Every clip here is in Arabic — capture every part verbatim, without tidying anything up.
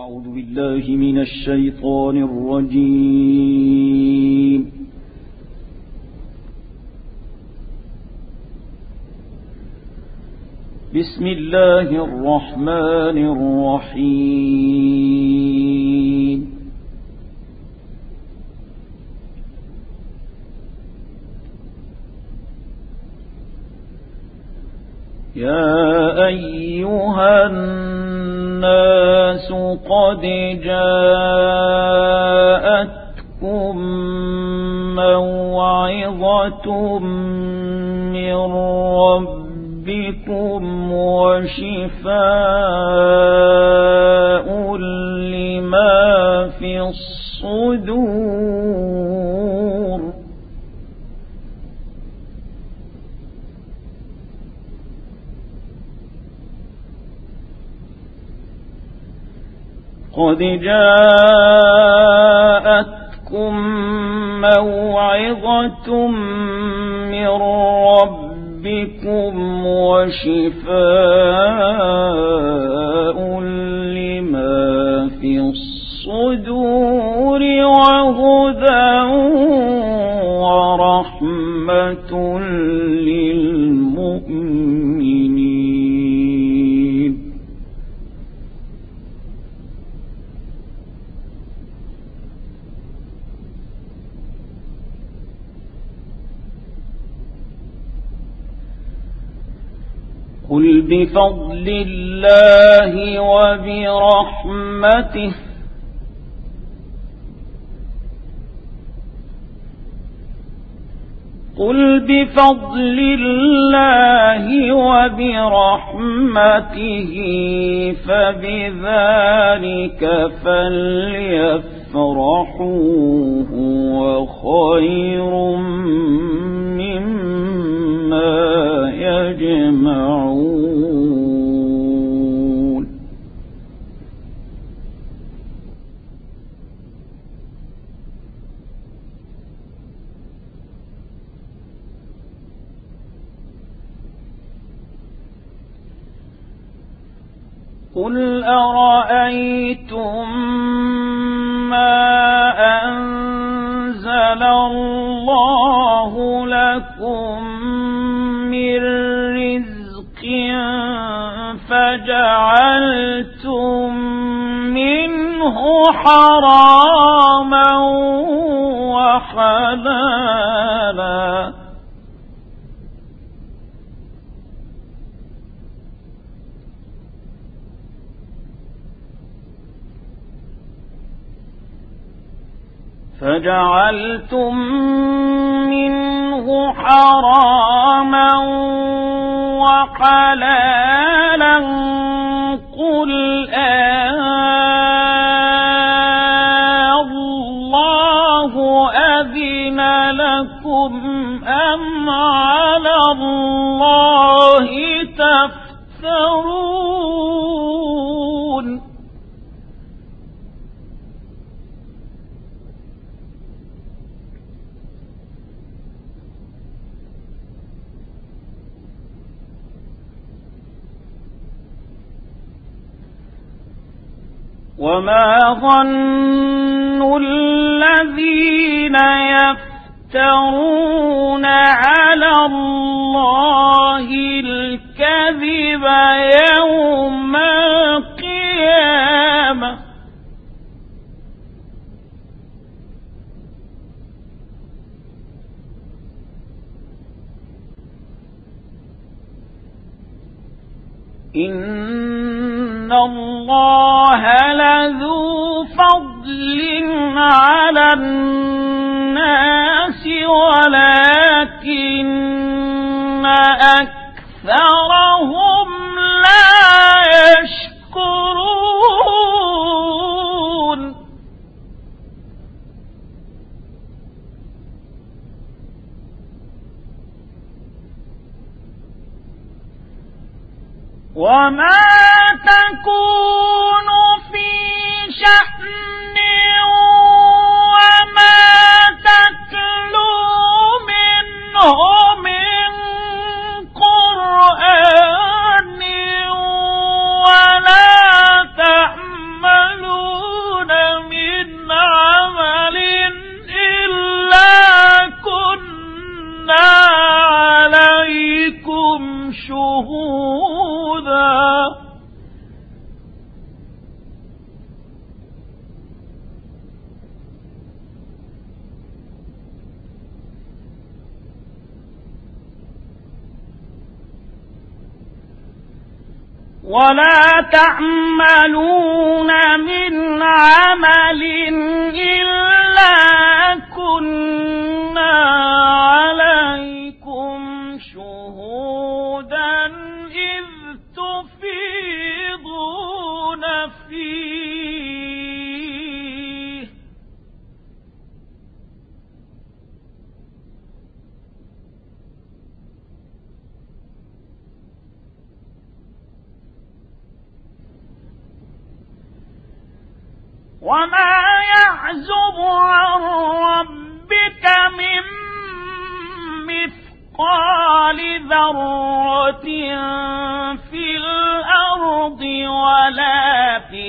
أعوذ بالله من الشيطان الرجيم. بسم الله الرحمن الرحيم. يا أيها الناس قد جاءتكم موعظة من ربكم وشفاء لما في الصدور. قد جاءتكم موعظة من ربكم وشفاء لما في الصدور وهدى ورحمة للمؤمنين. قل بفضل الله وبرحمته قل بفضل الله وبرحمته فبذلك فليفرحوا هو خير مما يجمعون. قل أرأيتم ما أنزل الله لكم من رزق فجعلتم منه حراما وحلالا فجعلتم منه حراما وحلالا قل الله أذن لكم أم على الله تفترون. وما ظن الذين يفترون على الله الكذب يوم القيامة إن الله لذو فضل على الناس ولكن أكثرهم لا يشكرون. وما تكون في شأن وما تتلو منه من قرآن ولا تعملون ولا تعملون من عمل إلا كنا عليكم شهودا إذ تفيضون فيه وما يعزب عن ربك من مثقال ذرة في الأرض ولا في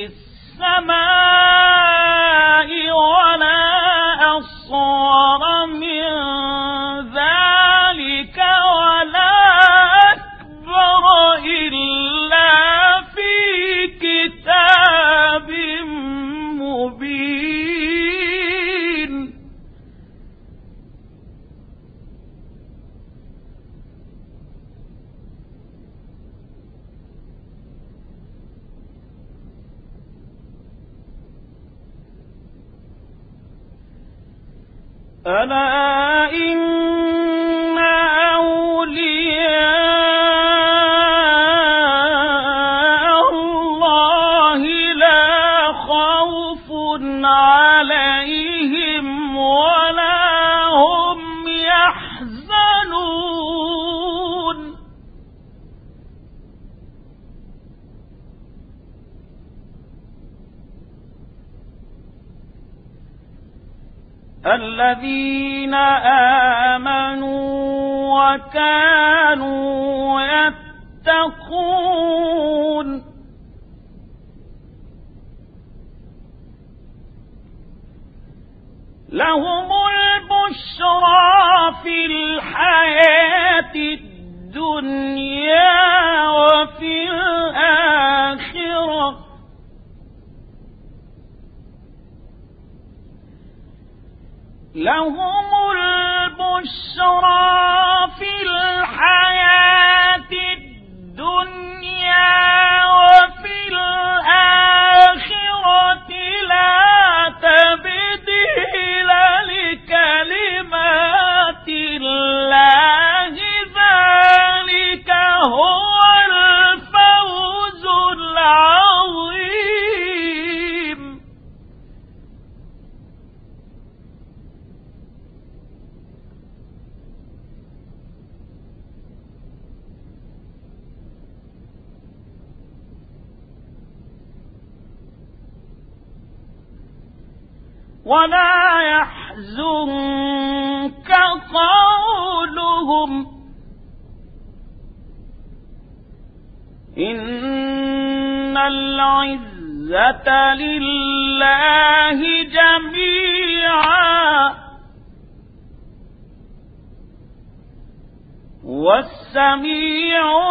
السماء ولا أصغر من ذلك ولا أكبر إلا في كتاب مبين. ألا إن أولياء الله لا خوف عليهم ولا هم يحزنون. الذين آمنوا وكانوا يتقون لهم البشرى في الحياة الدنيا وفي الآخرة لهم البشرى في الحياة الدنيا وفي الآخرة لا تبديل لكلمات الله ذلك هو الفوز العظيم. ولا يحزنك قولهم إن العزة لله جميعا والسميع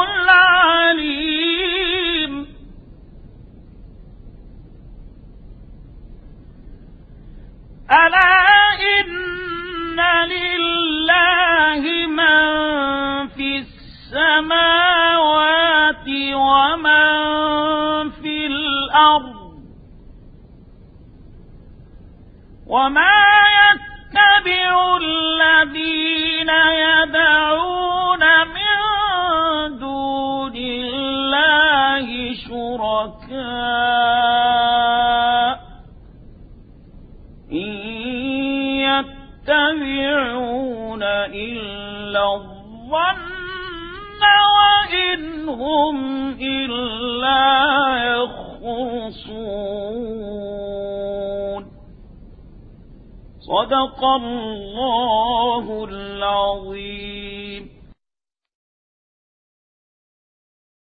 العليم. ألا إن لله من في السماوات ومن في الأرض وما يتبع الذين يدعون من دون الله شركاء إن يتبعون إلا الظن وإن هم إلا يخرصون. صدق الله العظيم.